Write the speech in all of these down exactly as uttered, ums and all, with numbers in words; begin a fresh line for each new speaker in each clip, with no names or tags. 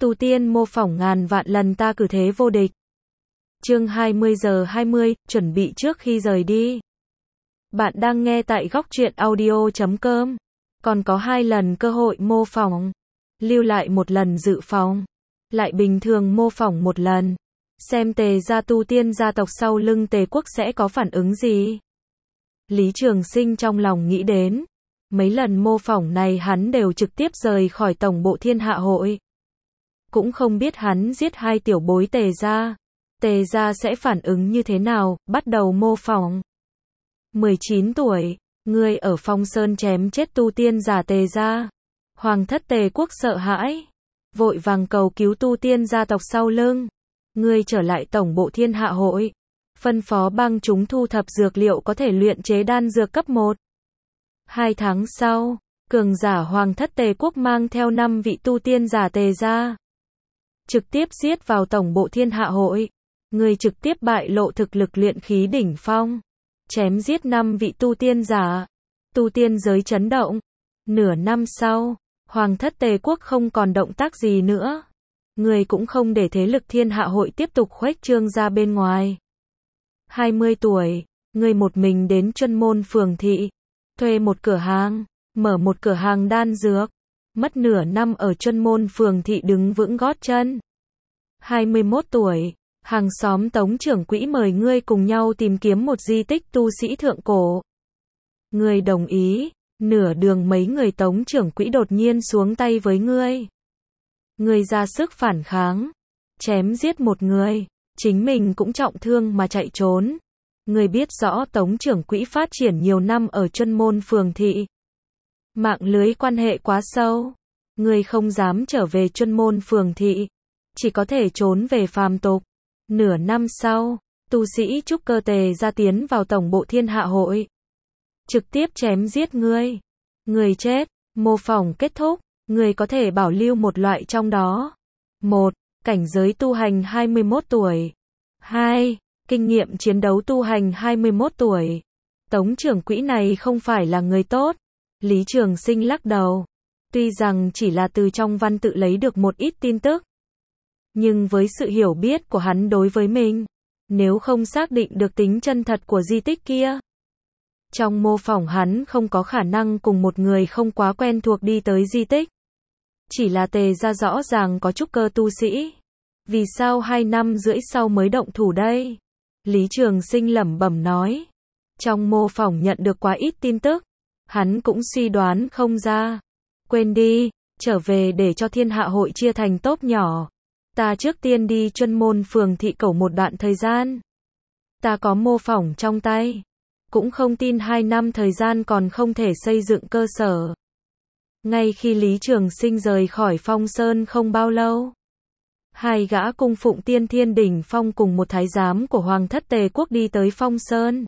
tu tiên mô phỏng ngàn vạn lần ta cử thế vô địch. Chương hai mươi giờ hai mươi, chuẩn bị trước khi rời đi. Bạn đang nghe tại góc truyện audio chấm com. Còn có hai lần cơ hội mô phỏng. Lưu lại một lần dự phòng. Lại bình thường mô phỏng một lần. Xem Tề gia tu tiên gia tộc sau lưng Tề quốc sẽ có phản ứng gì. Lý Trường Sinh trong lòng nghĩ đến. Mấy lần mô phỏng này hắn đều trực tiếp rời khỏi tổng bộ Thiên Hạ Hội. Cũng không biết hắn giết hai tiểu bối Tề gia. Tề gia sẽ phản ứng như thế nào, bắt đầu mô phỏng. mười chín tuổi, ngươi ở Phong Sơn chém chết tu tiên giả Tề gia. Hoàng thất Tề quốc sợ hãi. Vội vàng cầu cứu tu tiên gia tộc sau lưng. Ngươi trở lại tổng bộ Thiên Hạ Hội. Phân phó bang chúng thu thập dược liệu có thể luyện chế đan dược cấp một. Hai tháng sau, cường giả Hoàng thất Tề quốc mang theo năm vị tu tiên giả Tề gia. Trực tiếp giết vào tổng bộ Thiên Hạ Hội. Người trực tiếp bại lộ thực lực luyện khí đỉnh phong. Chém giết năm vị tu tiên giả. Tu tiên giới chấn động. Nửa năm sau, Hoàng thất Tề quốc không còn động tác gì nữa. Người cũng không để thế lực Thiên Hạ Hội tiếp tục khuếch trương ra bên ngoài. hai mươi tuổi, người một mình đến Chuân Môn phường thị. Thuê một cửa hàng, mở một cửa hàng đan dược. Mất nửa năm ở Chuân Môn phường thị đứng vững gót chân. hai mươi mốt tuổi, hàng xóm Tống trưởng quỹ mời ngươi cùng nhau tìm kiếm một di tích tu sĩ thượng cổ. Ngươi đồng ý, nửa đường mấy người Tống trưởng quỹ đột nhiên xuống tay với ngươi. Ngươi ra sức phản kháng, chém giết một người, chính mình cũng trọng thương mà chạy trốn. Ngươi biết rõ Tống trưởng quỹ phát triển nhiều năm ở Chuân Môn phường thị. Mạng lưới quan hệ quá sâu, ngươi không dám trở về Chuân Môn phường thị, chỉ có thể trốn về phàm tục. Nửa năm sau, tu sĩ trúc cơ Tề gia tiến vào tổng bộ Thiên Hạ Hội. Trực tiếp chém giết ngươi. Ngươi chết, mô phỏng kết thúc, ngươi có thể bảo lưu một loại trong đó. một. Cảnh giới tu hành hai mươi mốt tuổi. hai. Kinh nghiệm chiến đấu tu hành hai mươi mốt tuổi. Tống trưởng quỹ này không phải là người tốt. Lý Trường Sinh lắc đầu. Tuy rằng chỉ là từ trong văn tự lấy được một ít tin tức. Nhưng với sự hiểu biết của hắn đối với mình, nếu không xác định được tính chân thật của di tích kia, trong mô phỏng hắn không có khả năng cùng một người không quá quen thuộc đi tới di tích. Chỉ là Tề gia rõ ràng có trúc cơ tu sĩ. Vì sao hai năm rưỡi sau mới động thủ đây? Lý Trường Sinh lẩm bẩm nói. Trong mô phỏng nhận được quá ít tin tức, hắn cũng suy đoán không ra. Quên đi, trở về để cho Thiên Hạ Hội chia thành tốp nhỏ. Ta trước tiên đi Chuân Môn phường thị cầu một đoạn thời gian. Ta có mô phỏng trong tay. Cũng không tin hai năm thời gian còn không thể xây dựng cơ sở. Ngay khi Lý Trường Sinh rời khỏi Phong Sơn không bao lâu, hai gã cung phụng tiên thiên đỉnh phong cùng một thái giám của Hoàng thất Tề quốc đi tới Phong Sơn.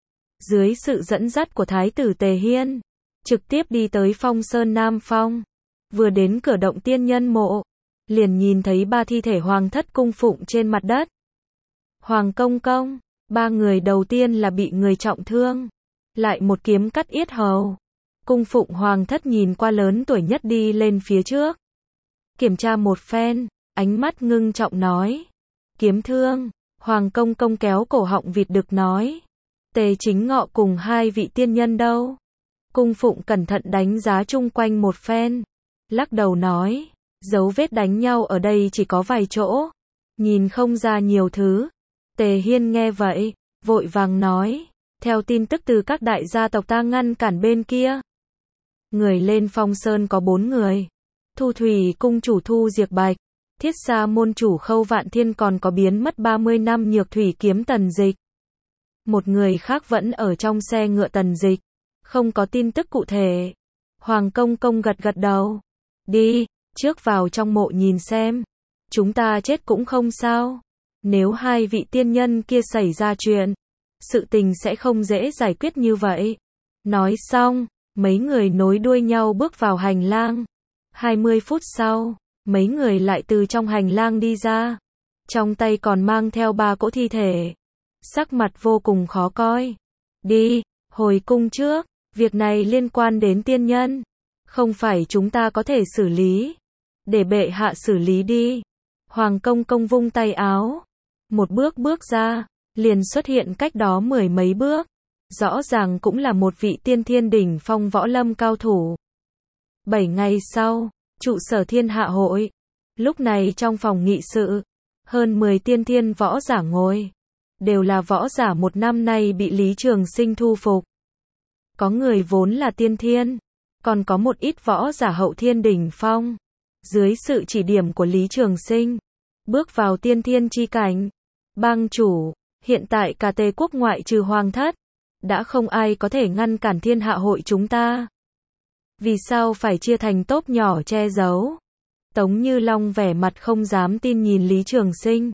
Dưới sự dẫn dắt của Thái tử Tề Hiên, trực tiếp đi tới Phong Sơn Nam Phong. Vừa đến cửa động tiên nhân mộ, liền nhìn thấy ba thi thể Hoàng thất cung phụng trên mặt đất. Hoàng công công, ba người đầu tiên là bị người trọng thương, lại một kiếm cắt yết hầu. Cung phụng Hoàng thất nhìn qua lớn tuổi nhất đi lên phía trước. Kiểm tra một phen, ánh mắt ngưng trọng nói. Kiếm thương, Hoàng công công kéo cổ họng vịt đực nói. Tề Chính Ngọ cùng hai vị tiên nhân đâu? Cung phụng cẩn thận đánh giá chung quanh một phen. Lắc đầu nói. Dấu vết đánh nhau ở đây chỉ có vài chỗ. Nhìn không ra nhiều thứ. Tề Hiên nghe vậy, vội vàng nói. Theo tin tức từ các đại gia tộc ta ngăn cản bên kia. Người lên Phong Sơn có bốn người. Thu Thủy cung chủ Thu Diệp Bạch. Thiết Sa môn chủ Khâu Vạn Thiên, còn có biến mất ba mươi năm Nhược Thủy kiếm Tần Dịch. Một người khác vẫn ở trong xe ngựa Tần Dịch. Không có tin tức cụ thể. Hoàng công công gật gật đầu. Đi, trước vào trong mộ nhìn xem. Chúng ta chết cũng không sao. Nếu hai vị tiên nhân kia xảy ra chuyện, sự tình sẽ không dễ giải quyết như vậy. Nói xong, mấy người nối đuôi nhau bước vào hành lang. hai mươi phút sau, mấy người lại từ trong hành lang đi ra. Trong tay còn mang theo ba cỗ thi thể. Sắc mặt vô cùng khó coi. Đi, hồi cung trước, việc này liên quan đến tiên nhân. Không phải chúng ta có thể xử lý. để bệ hạ xử lý đi. Hoàng công công vung tay áo, một bước bước ra, liền xuất hiện cách đó mười mấy bước. Rõ ràng cũng là một vị tiên thiên đỉnh phong võ lâm cao thủ. Bảy ngày sau, trụ sở thiên hạ hội. Lúc này trong phòng nghị sự, hơn mười tiên thiên võ giả ngồi. Đều là võ giả một năm nay bị Lý Trường Sinh thu phục. Có người vốn là tiên thiên, còn có một ít võ giả hậu thiên đỉnh phong. Dưới sự chỉ điểm của Lý Trường Sinh, bước vào tiên thiên chi cảnh. Bang chủ, hiện tại cả Tề quốc ngoại trừ Hoàng thất, đã không ai có thể ngăn cản thiên hạ hội chúng ta. Vì sao phải chia thành tốp nhỏ che giấu? Tống Như Long vẻ mặt không dám tin nhìn Lý Trường Sinh.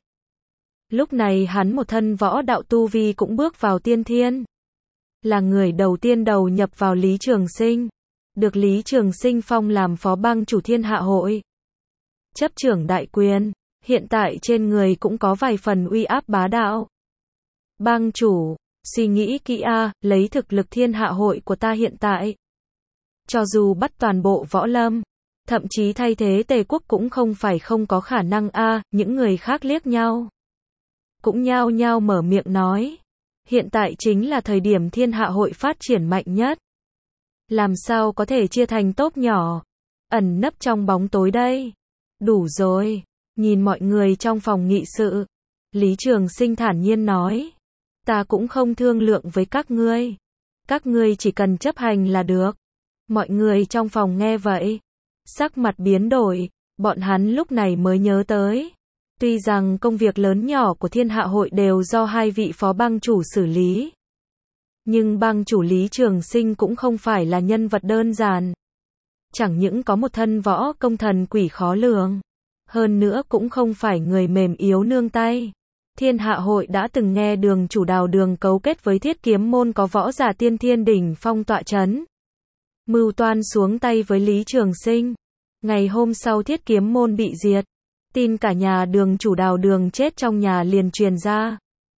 Lúc này hắn một thân võ đạo tu vi cũng bước vào tiên thiên. Là người đầu tiên đầu nhập vào Lý Trường Sinh. Được Lý Trường Sinh phong làm phó bang chủ thiên hạ hội. Chấp trưởng đại quyền, hiện tại trên người cũng có vài phần uy áp bá đạo. Bang chủ, suy nghĩ kỹ a, lấy thực lực thiên hạ hội của ta hiện tại. Cho dù bắt toàn bộ võ lâm, thậm chí thay thế Tề quốc cũng không phải không có khả năng a, những người khác liếc nhau. Cũng nhao nhao mở miệng nói. Hiện tại chính là thời điểm thiên hạ hội phát triển mạnh nhất. Làm sao có thể chia thành tốp nhỏ, ẩn nấp trong bóng tối đây? Đủ rồi, nhìn mọi người trong phòng nghị sự. Lý Trường Sinh thản nhiên nói. Ta cũng không thương lượng với các ngươi. Các ngươi chỉ cần chấp hành là được. Mọi người trong phòng nghe vậy, sắc mặt biến đổi, bọn hắn lúc này mới nhớ tới. Tuy rằng công việc lớn nhỏ của thiên hạ hội đều do hai vị phó bang chủ xử lý. Nhưng bang chủ Lý Trường Sinh cũng không phải là nhân vật đơn giản. Chẳng những có một thân võ công thần quỷ khó lường. Hơn nữa cũng không phải người mềm yếu nương tay. Thiên hạ hội đã từng nghe Đường chủ Đào Đường cấu kết với Thiết Kiếm môn có võ giả tiên thiên đỉnh phong tọa chấn. Mưu toan xuống tay với Lý Trường Sinh. Ngày hôm sau Thiết Kiếm môn bị diệt. Tin cả nhà Đường chủ Đào Đường chết trong nhà liền truyền ra.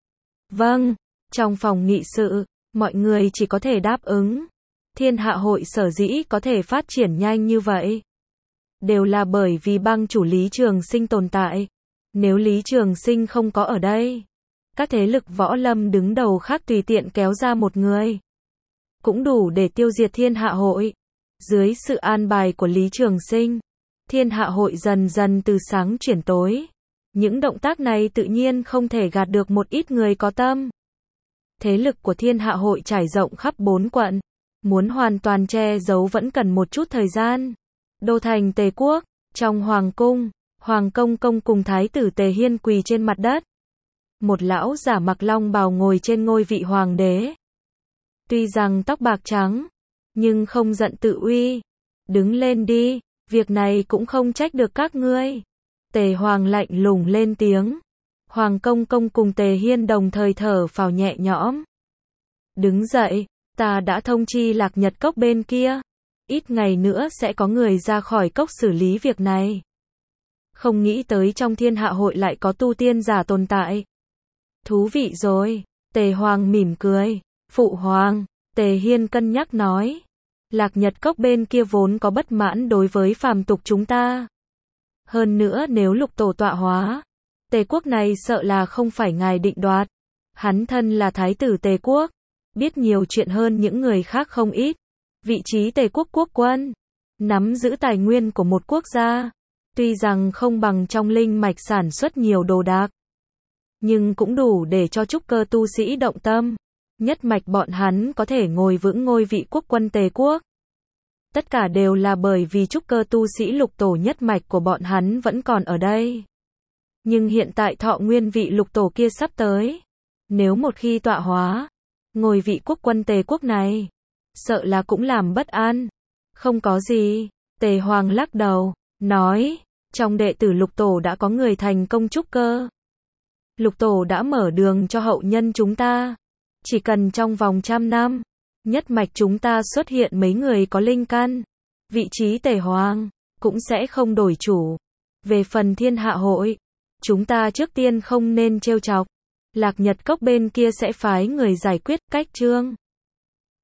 Vâng, trong phòng nghị sự, mọi người chỉ có thể đáp ứng. Thiên hạ hội sở dĩ có thể phát triển nhanh như vậy. Đều là bởi vì bang chủ Lý Trường Sinh tồn tại. Nếu Lý Trường Sinh không có ở đây, các thế lực võ lâm đứng đầu khác tùy tiện kéo ra một người, cũng đủ để tiêu diệt thiên hạ hội. Dưới sự an bài của Lý Trường Sinh, thiên hạ hội dần dần từ sáng chuyển tối. Những động tác này tự nhiên không thể gạt được một ít người có tâm. Thế lực của thiên hạ hội trải rộng khắp bốn quận. Muốn hoàn toàn che giấu vẫn cần một chút thời gian. Đô thành Tề quốc, trong hoàng cung, Hoàng công công cùng thái tử Tề Hiên quỳ trên mặt đất. Một lão giả mặc long bào ngồi trên ngôi vị hoàng đế. Tuy rằng tóc bạc trắng, nhưng không giận tự uy. Đứng lên đi, việc này cũng không trách được các ngươi. Tề Hoàng lạnh lùng lên tiếng. Hoàng công công cùng Tề Hiên đồng thời thở phào nhẹ nhõm. Đứng dậy, ta đã thông chi Lạc Nhật Cốc bên kia. Ít ngày nữa sẽ có người ra khỏi cốc xử lý việc này. Không nghĩ tới trong thiên hạ hội lại có tu tiên giả tồn tại. Thú vị rồi, Tề Hoàng mỉm cười. Phụ hoàng, Tề Hiên cân nhắc nói. Lạc Nhật Cốc bên kia vốn có bất mãn đối với phàm tục chúng ta. Hơn nữa nếu lục tổ tọa hóa, Tề quốc này sợ là không phải ngài định đoạt. Hắn thân là thái tử Tề quốc, biết nhiều chuyện hơn những người khác không ít. Vị trí Tề quốc quốc quân, nắm giữ tài nguyên của một quốc gia. Tuy rằng không bằng trong linh mạch sản xuất nhiều đồ đạc, nhưng cũng đủ để cho trúc cơ tu sĩ động tâm. Nhất mạch bọn hắn có thể ngồi vững ngôi vị quốc quân Tề quốc. Tất cả đều là bởi vì trúc cơ tu sĩ lục tổ nhất mạch của bọn hắn vẫn còn ở đây. Nhưng hiện tại thọ nguyên vị lục tổ kia sắp tới. Nếu một khi tọa hóa, ngôi vị quốc quân Tề quốc này, sợ là cũng làm bất an. Không có gì, Tề Hoàng lắc đầu, nói, trong đệ tử lục tổ đã có người thành công trúc cơ. Lục tổ đã mở đường cho hậu nhân chúng ta. Chỉ cần trong vòng trăm năm, nhất mạch chúng ta xuất hiện mấy người có linh căn, vị trí Tề Hoàng cũng sẽ không đổi chủ. Về phần thiên hạ hội, chúng ta trước tiên không nên trêu chọc. Lạc Nhật Cốc bên kia sẽ phái người giải quyết. Cách chương